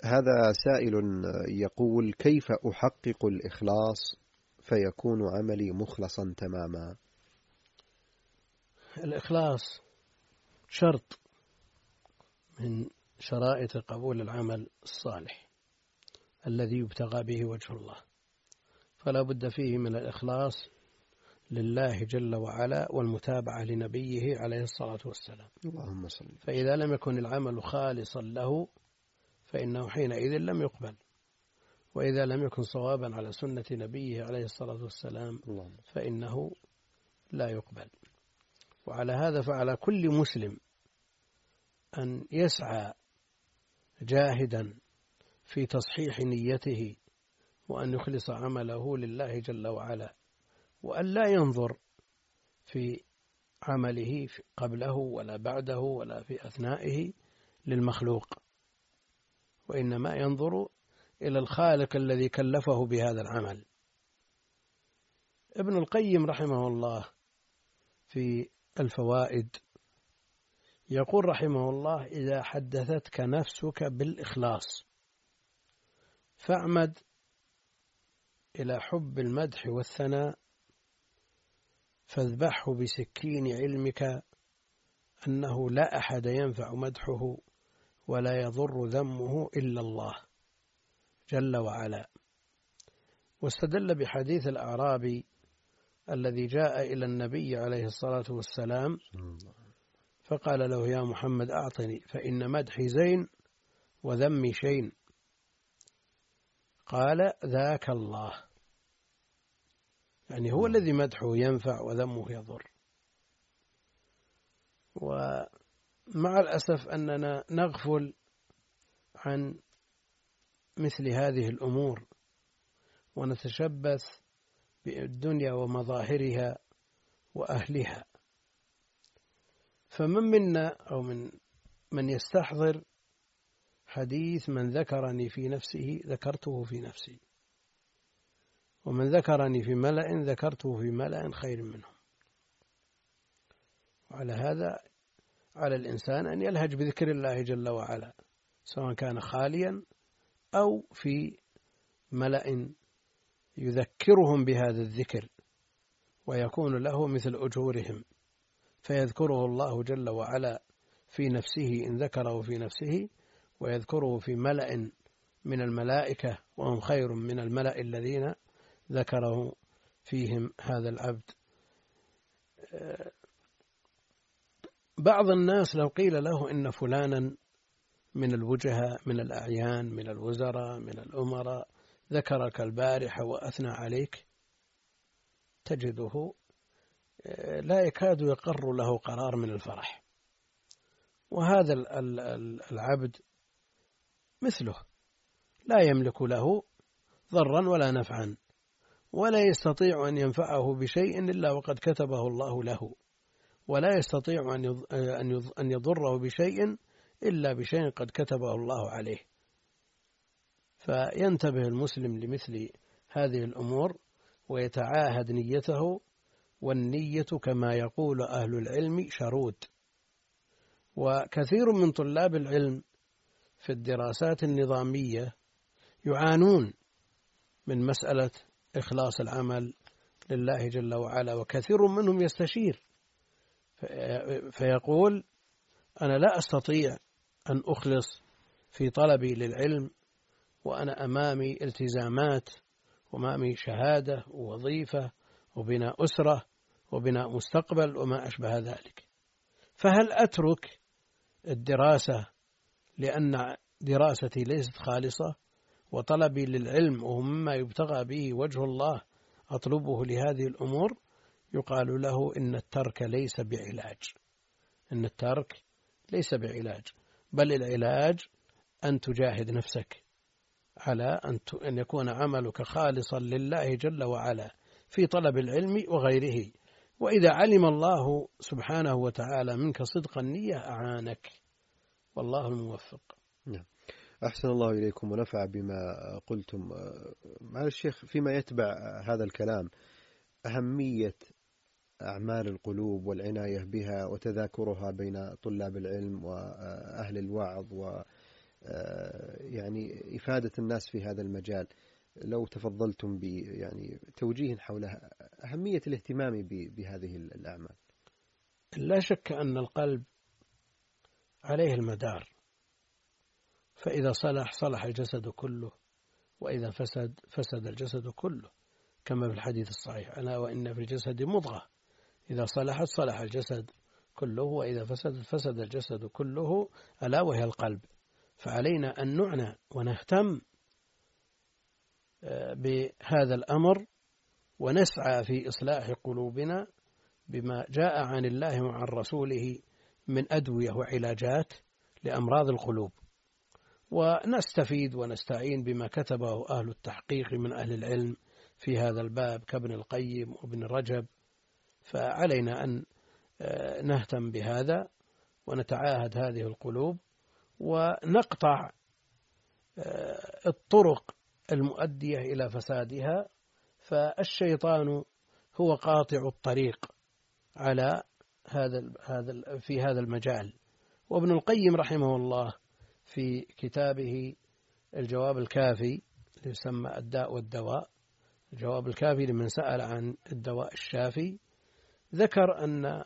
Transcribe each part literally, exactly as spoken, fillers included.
هذا سائل يقول: كيف أحقق الإخلاص فيكون عملي مخلصا تماما؟ الإخلاص شرط من شرائط قبول العمل الصالح الذي يبتغى به وجه الله، فلا بد فيه من الإخلاص لله جل وعلا والمتابعة لنبيه عليه الصلاة والسلام. اللهم صل. فإذا لم يكن العمل خالصا له فإنه حينئذ لم يقبل، وإذا لم يكن صوابا على سنة نبيه عليه الصلاة والسلام فإنه لا يقبل. وعلى هذا فعلى كل مسلم أن يسعى جاهدا في تصحيح نيته وأن يخلص عمله لله جل وعلا، وأن لا ينظر في عمله قبله ولا بعده ولا في أثنائه للمخلوق، وإنما ينظر إلى الخالق الذي كلفه بهذا العمل. ابن القيم رحمه الله في الفوائد يقول رحمه الله: إذا حدثتك نفسك بالإخلاص فاعمد إلى حب المدح والثناء، فاذبحه بسكين علمك أنه لا أحد ينفع مدحه ولا يضر ذمه إلا الله جل وعلا. واستدل بحديث الأعرابي الذي جاء إلى النبي عليه الصلاة والسلام فقال له: يا محمد أعطني فإن مدحي زين وذمي شين. قال: ذاك الله، يعني هو الذي مدحه ينفع وذمه يضر. ومع الأسف أننا نغفل عن مثل هذه الأمور ونتشبث بالدنيا ومظاهرها وأهلها. فمن منا أو من من يستحضر حديث: من ذكرني في نفسه ذكرته في نفسي، ومن ذكرني في ملأ ذكرته في ملأ خير منهم. وعلى هذا على الإنسان أن يلهج بذكر الله جل وعلا، سواء كان خاليا أو في ملأ يذكرهم بهذا الذكر، ويكون له مثل أجورهم، فيذكره الله جل وعلا في نفسه إن ذكره في نفسه، ويذكره في ملأ من الملائكة وهم خير من الملأ الذين ذكره فيهم هذا العبد. بعض الناس لو قيل له إن فلانا من الوجهاء من الأعيان من الوزراء من الأمراء ذكرك البارحة وأثنى عليك، تجده لا يكاد يقر له قرار من الفرح. وهذا العبد مثله لا يملك له ضرا ولا نفعا، ولا يستطيع أن ينفعه بشيء إلا وقد كتبه الله له، ولا يستطيع أن يضره بشيء إلا بشيء قد كتبه الله عليه. فينتبه المسلم لمثل هذه الأمور ويتعاهد نيته، والنية كما يقول أهل العلم شرود. وكثير من طلاب العلم في الدراسات النظامية يعانون من مسألة إخلاص العمل لله جل وعلا، وكثير منهم يستشير فيقول: أنا لا أستطيع أن أخلص في طلبي للعلم وأنا أمامي التزامات وأمامي شهادة ووظيفة وبناء أسرة وبناء مستقبل وما أشبه ذلك، فهل أترك الدراسة لأن دراستي ليست خالصة، وطلبي للعلم وهو مما يبتغى به وجه الله أطلبه لهذه الأمور؟ يقال له إن الترك ليس بعلاج، إن الترك ليس بعلاج، بل العلاج أن تجاهد نفسك على أن يكون عملك خالصا لله جل وعلا في طلب العلم وغيره. وإذا علم الله سبحانه وتعالى منك صدق النية أعانك، والله الموفق. نعم. أحسن الله إليكم ونفع بما قلتم. مع الشيخ فيما يتبع هذا الكلام، أهمية أعمال القلوب والعناية بها وتذاكرها بين طلاب العلم وأهل الوعظ يعني إفادة الناس في هذا المجال، لو تفضلتم ب يعني توجيه حول أهمية الاهتمام بهذه الأعمال. لا شك أن القلب عليه المدار، فإذا صلح صلح الجسد كله، وإذا فسد فسد الجسد كله، كما في الحديث الصحيح: ألا وإن في الجسد مضغة إذا صلحت صلح الجسد كله وإذا فسدت فسد الجسد كله، ألا وهي القلب. فعلينا أن نعنى ونهتم بهذا الأمر، ونسعى في إصلاح قلوبنا بما جاء عن الله وعن رسوله من أدوية وعلاجات لأمراض القلوب، ونستفيد ونستعين بما كتبه أهل التحقيق من أهل العلم في هذا الباب كابن القيم وابن رجب. فعلينا أن نهتم بهذا ونتعاهد هذه القلوب، ونقطع الطرق المؤدية إلى فسادها، فالشيطان هو قاطع الطريق على هذا هذا في هذا المجال. وابن القيم رحمه الله في كتابه الجواب الكافي يسمى الداء والدواء، الجواب الكافي لمن سأل عن الدواء الشافي، ذكر أن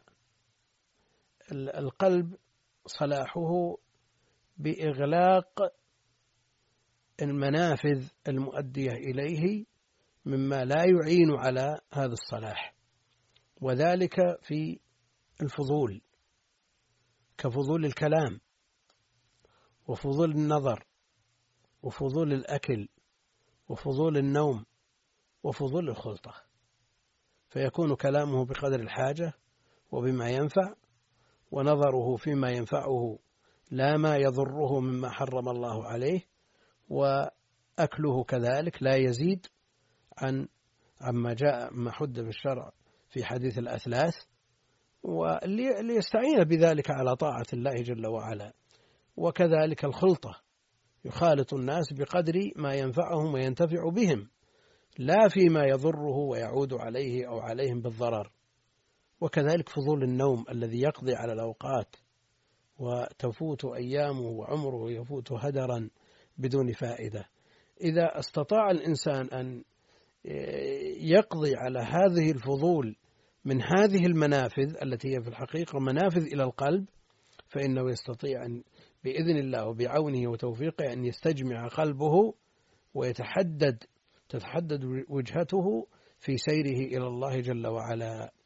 القلب صلاحه بإغلاق المنافذ المؤدية إليه مما لا يعين على هذا الصلاح، وذلك في الفضول، كفضول الكلام وفضول النظر وفضول الأكل وفضول النوم وفضول الخلطة، فيكون كلامه بقدر الحاجة وبما ينفع، ونظره فيما ينفعه لا ما يضره مما حرم الله عليه، وأكله كذلك لا يزيد عن عما جاء ما حد في الشرع في حديث الأثلاث، وليستعين بذلك على طاعة الله جل وعلا. وكذلك الخلطة، يخالط الناس بقدر ما ينفعهم وينتفع بهم، لا فيما يضره ويعود عليه أو عليهم بالضرر. وكذلك فضول النوم الذي يقضي على الأوقات وتفوت أيامه وعمره يفوت هدرا بدون فائدة. إذا استطاع الإنسان أن يقضي على هذه الفضول من هذه المنافذ التي هي في الحقيقة منافذ إلى القلب، فإنه يستطيع أن بإذن الله وبعونه وتوفيقه أن يستجمع قلبه ويتحدد تتحدد وجهته في سيره إلى الله جل وعلا.